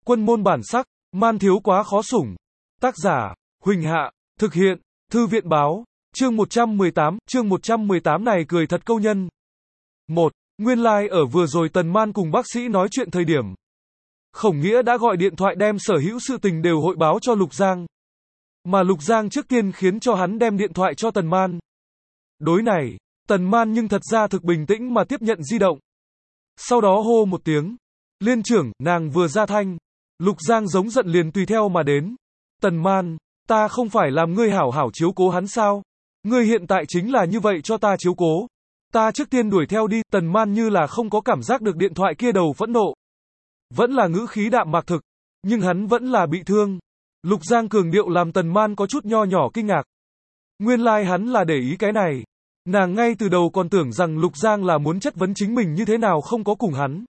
Quân môn bản sắc, man thiếu quá khó sủng. Tác giả, Huỳnh Hạ, thực hiện, Thư viện báo, chương 118 này cười thật câu nhân. 1. Nguyên lai like ở vừa rồi Tần Man cùng bác sĩ nói chuyện thời điểm. Khổng Nghĩa đã gọi điện thoại đem sở hữu sự tình đều hội báo cho Lục Giang. Mà Lục Giang trước tiên khiến cho hắn đem điện thoại cho Tần Man. Đối này, Tần Man nhưng thật ra thực bình tĩnh mà tiếp nhận di động. Sau đó hô một tiếng. Liên trưởng, nàng vừa ra thanh. Lục Giang giống giận liền tùy theo mà đến. Tần Man, ta không phải làm ngươi hảo hảo chiếu cố hắn sao? Ngươi hiện tại chính là như vậy cho ta chiếu cố. Ta trước tiên đuổi theo đi. Tần Man như là không có cảm giác được điện thoại kia đầu phẫn nộ. Vẫn là ngữ khí đạm mạc thực, nhưng hắn vẫn là bị thương. Lục Giang cường điệu làm Tần Man có chút nho nhỏ kinh ngạc. Nguyên lai like hắn là để ý cái này. Nàng ngay từ đầu còn tưởng rằng Lục Giang là muốn chất vấn chính mình như thế nào không có cùng hắn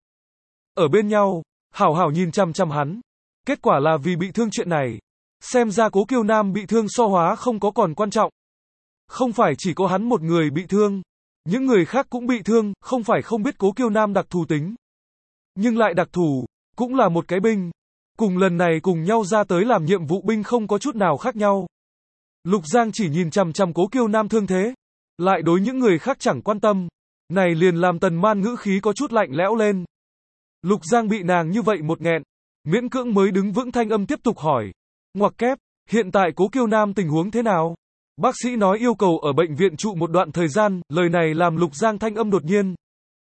ở bên nhau, hảo hảo nhìn chăm chăm hắn. Kết quả là vì bị thương chuyện này. Xem ra Cố Kiêu Nam bị thương so hóa không có còn quan trọng. Không phải chỉ có hắn một người bị thương. Những người khác cũng bị thương, không phải không biết Cố Kiêu Nam đặc thù tính. Nhưng lại đặc thù, cũng là một cái binh. Cùng lần này cùng nhau ra tới làm nhiệm vụ binh không có chút nào khác nhau. Lục Giang chỉ nhìn chằm chằm Cố Kiêu Nam thương thế. Lại đối những người khác chẳng quan tâm. Này liền làm Tần Man ngữ khí có chút lạnh lẽo lên. Lục Giang bị nàng như vậy một nghẹn. Miễn cưỡng mới đứng vững thanh âm tiếp tục hỏi. Ngoặc kép, hiện tại Cố Kiêu Nam tình huống thế nào? Bác sĩ nói yêu cầu ở bệnh viện trụ một đoạn thời gian, lời này làm Lục Giang thanh âm đột nhiên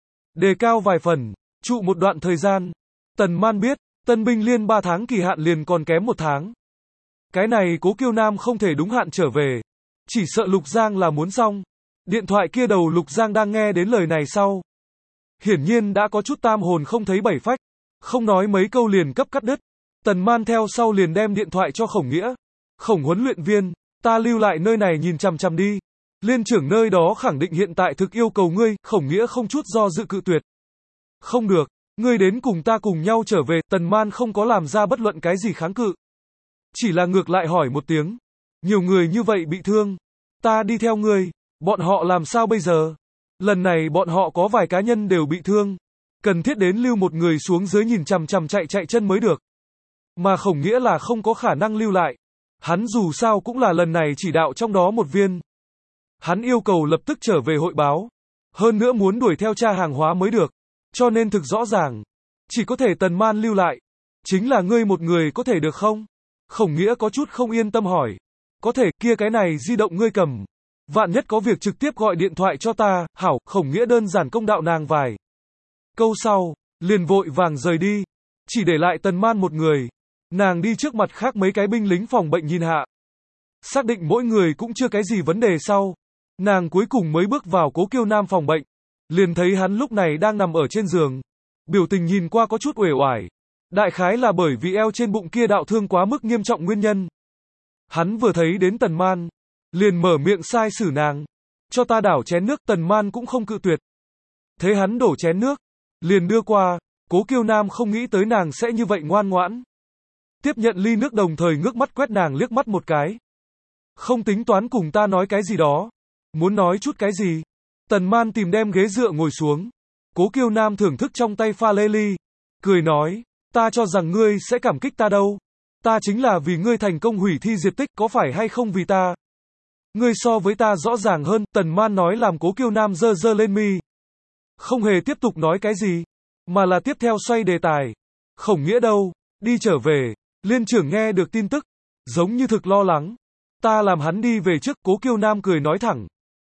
đề cao vài phần, trụ một đoạn thời gian. Tần Man biết, tân binh liên 3 tháng kỳ hạn liền còn kém 1 tháng. Cái này Cố Kiêu Nam không thể đúng hạn trở về. Chỉ sợ Lục Giang là muốn xong. Điện thoại kia đầu Lục Giang đang nghe đến lời này sau. Hiển nhiên đã có chút tam hồn không thấy bảy phách. Không nói mấy câu liền cấp cắt đứt. Tần Man theo sau liền đem điện thoại cho Khổng Nghĩa. Khổng huấn luyện viên, ta lưu lại nơi này nhìn chằm chằm đi. Liên trưởng nơi đó khẳng định hiện tại thực yêu cầu ngươi. Khổng Nghĩa không chút do dự cự tuyệt. Không được, ngươi đến cùng ta cùng nhau trở về. Tần Man không có làm ra bất luận cái gì kháng cự. Chỉ là ngược lại hỏi một tiếng. Nhiều người như vậy bị thương. Ta đi theo ngươi. Bọn họ làm sao bây giờ? Lần này bọn họ có vài cá nhân đều bị thương. Cần thiết đến lưu một người xuống dưới nhìn chằm chằm chạy chân mới được. Mà Khổng Nghĩa là không có khả năng lưu lại. Hắn dù sao cũng là lần này chỉ đạo trong đó một viên. Hắn yêu cầu lập tức trở về hội báo. Hơn nữa muốn đuổi theo tra hàng hóa mới được. Cho nên thực rõ ràng. Chỉ có thể Tần Man lưu lại. Chính là ngươi một người có thể được không? Khổng Nghĩa có chút không yên tâm hỏi. Có thể, kia cái này di động ngươi cầm. Vạn nhất có việc trực tiếp gọi điện thoại cho ta. Hảo, Khổng Nghĩa đơn giản công đạo nàng vài câu sau, liền vội vàng rời đi. Chỉ để lại Tần Man một người. Nàng đi trước mặt khác mấy cái binh lính phòng bệnh nhìn hạ. Xác định mỗi người cũng chưa cái gì vấn đề sau. Nàng cuối cùng mới bước vào Cố Kiêu Nam phòng bệnh. Liền thấy hắn lúc này đang nằm ở trên giường. Biểu tình nhìn qua có chút uể oải. Đại khái là bởi vì eo trên bụng kia đạo thương quá mức nghiêm trọng nguyên nhân. Hắn vừa thấy đến Tần Man. Liền mở miệng sai xử nàng. Cho ta đảo chén nước. Tần Man cũng không cự tuyệt. Thấy hắn đổ chén nước. Liền đưa qua. Cố Kiêu Nam không nghĩ tới nàng sẽ như vậy ngoan ngoãn. Tiếp nhận ly nước đồng thời ngước mắt quét nàng liếc mắt một cái. Không tính toán cùng ta nói cái gì đó. Muốn nói chút cái gì? Tần Man tìm đem ghế dựa ngồi xuống. Cố Kiêu Nam thưởng thức trong tay pha lê ly. Cười nói, ta cho rằng ngươi sẽ cảm kích ta đâu. Ta chính là vì ngươi thành công hủy thi diệt tích, có phải hay không vì ta? Ngươi so với ta rõ ràng hơn. Tần Man nói làm Cố Kiêu Nam giơ giơ lên mi. Không hề tiếp tục nói cái gì. Mà là tiếp theo xoay đề tài. Khổng Nghĩa đâu? Đi trở về. Liên trưởng nghe được tin tức. Giống như thực lo lắng. Ta làm hắn đi về trước. Cố Kiêu Nam cười nói thẳng.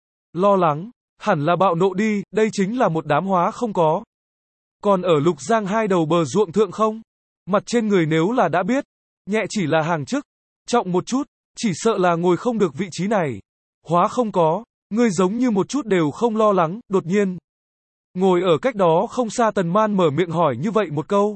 Lo lắng. Hẳn là bạo nộ đi. Đây chính là một đám hóa không có. Còn ở Lục Giang hai đầu bờ ruộng thượng không? Mặt trên người nếu là đã biết. Nhẹ chỉ là hàng chức. Trọng một chút. Chỉ sợ là ngồi không được vị trí này. Hóa không có. Ngươi giống như một chút đều không lo lắng. Đột nhiên. Ngồi ở cách đó không xa Tần Man mở miệng hỏi như vậy một câu.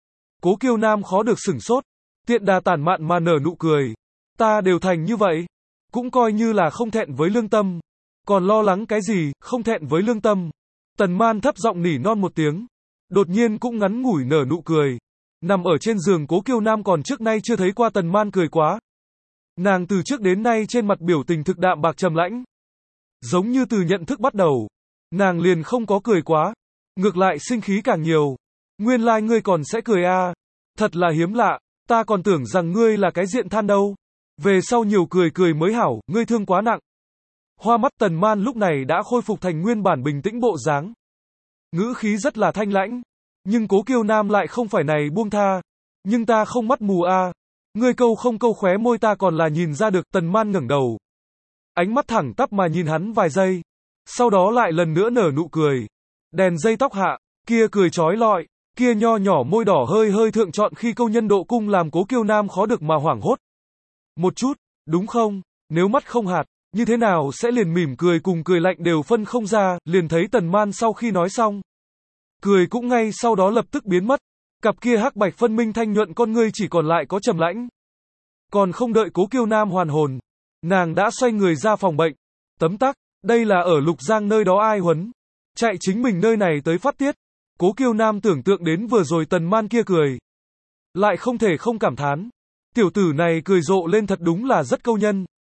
Cố Kiêu Nam khó được sửng sốt. Tiện đà tản mạn mà nở nụ cười. Ta đều thành như vậy. Cũng coi như là không thẹn với lương tâm. Còn lo lắng cái gì, không thẹn với lương tâm. Tần Man thấp giọng nỉ non một tiếng. Đột nhiên cũng ngắn ngủi nở nụ cười. Nằm ở trên giường Cố Kiêu Nam còn trước nay chưa thấy qua Tần Man cười quá. Nàng từ trước đến nay trên mặt biểu tình thực đạm bạc trầm lãnh. Giống như từ nhận thức bắt đầu. Nàng liền không có cười quá. Ngược lại sinh khí càng nhiều. Nguyên lai ngươi còn sẽ cười à. Thật là hiếm lạ, ta còn tưởng rằng ngươi là cái diện than đâu. Về sau nhiều cười cười mới hảo, ngươi thương quá nặng. Hoa mắt Tần Man lúc này đã khôi phục thành nguyên bản bình tĩnh bộ dáng. Ngữ khí rất là thanh lãnh. Nhưng Cố Kiêu Nam lại không phải này buông tha. Nhưng ta không mắt mù a. Ngươi câu không câu khóe môi ta còn là nhìn ra được. Tần Man ngẩng đầu. Ánh mắt thẳng tắp mà nhìn hắn vài giây. Sau đó lại lần nữa nở nụ cười. Đèn dây tóc hạ, kia cười chói lọi, kia nho nhỏ môi đỏ hơi hơi thượng trọn khi câu nhân độ cung làm Cố Kiêu Nam khó được mà hoảng hốt. Một chút, đúng không? Nếu mắt không hạt, như thế nào sẽ liền mỉm cười cùng cười lạnh đều phân không ra, liền thấy Tần Man sau khi nói xong. Cười cũng ngay sau đó lập tức biến mất. Cặp kia hắc bạch phân minh thanh nhuận con ngươi chỉ còn lại có trầm lãnh. Còn không đợi Cố Kiêu Nam hoàn hồn, nàng đã xoay người ra phòng bệnh. Tấm tắc, đây là ở Lục Giang nơi đó ai huấn. Chạy chính mình nơi này tới phát tiết. Cố Kiêu Nam tưởng tượng đến vừa rồi Tần Man kia cười. Lại không thể không cảm thán. Tiểu tử này cười rộ lên thật đúng là rất câu nhân.